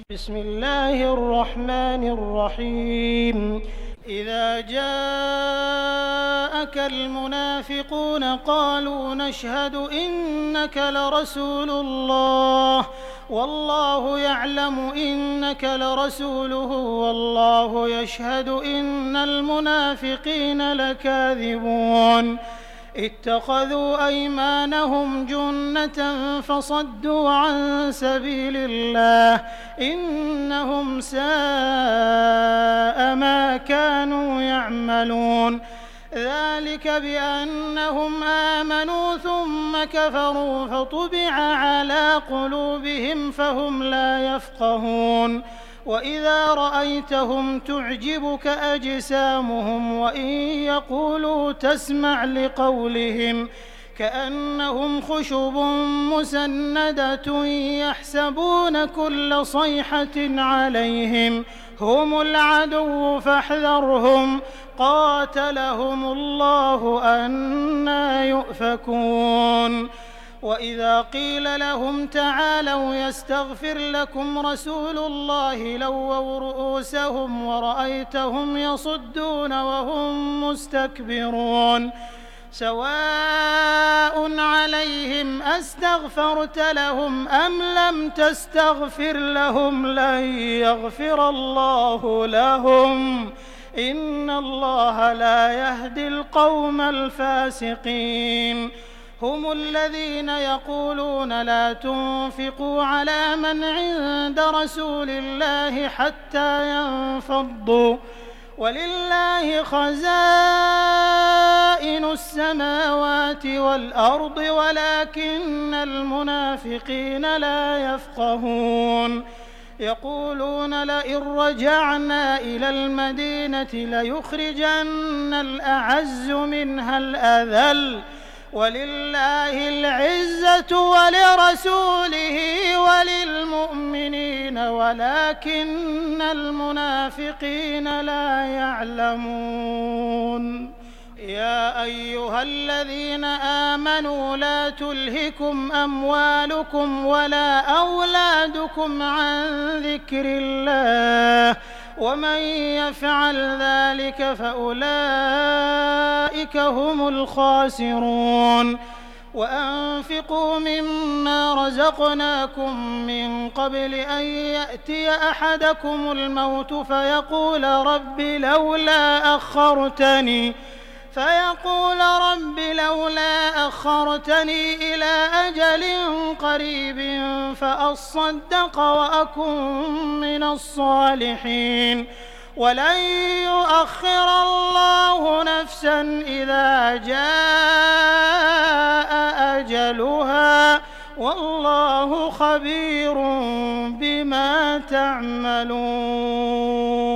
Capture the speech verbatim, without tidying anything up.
بسم الله الرحمن الرحيم إذا جاءك المنافقون قالوا نشهد إنك لرسول الله والله يعلم إنك لرسوله والله يشهد إن المنافقين لكاذبون اتخذوا أيمانهم جنة فصدوا عن سبيل الله إنهم ساء ما كانوا يعملون ذلك بأنهم آمنوا ثم كفروا فطبع على قلوبهم فهم لا يفقهون وإذا رأيتهم تعجبك أجسامهم وإن يقولوا تسمع لقولهم كأنهم خشب مسندة يحسبون كل صيحة عليهم هم العدو فاحذرهم قاتلهم الله أنى يؤفكون وإذا قيل لهم تعالوا يستغفر لكم رسول الله لووا رؤوسهم ورأيتهم يصدون وهم مستكبرون سواء عليهم أستغفرت لهم أم لم تستغفر لهم لن يغفر الله لهم إن الله لا يهدي القوم الفاسقين هم الذين يقولون لا تنفقوا على من عند رسول الله حتى ينفضوا ولله خزائن السماوات والأرض ولكن المنافقين لا يفقهون يقولون لئن رجعنا إلى المدينة ليخرجن الأعز منها الأذل ولله العزة ولرسوله وللمؤمنين ولكن المنافقين لا يعلمون يا أيها الذين آمنوا لا تلهكم أموالكم ولا أولادكم عن ذكر الله ومن يفعل ذلك فأولئك هم الخاسرون وأنفقوا مما رزقناكم من قبل أن يأتي أحدكم الموت فيقول رب لولا أخرتني فيقول رب لولا أخرتني إلى أجل قريب فأصدق وأكن من الصالحين ولن يؤخر الله نفسا إذا جاء أجلها والله خبير بما تعملون.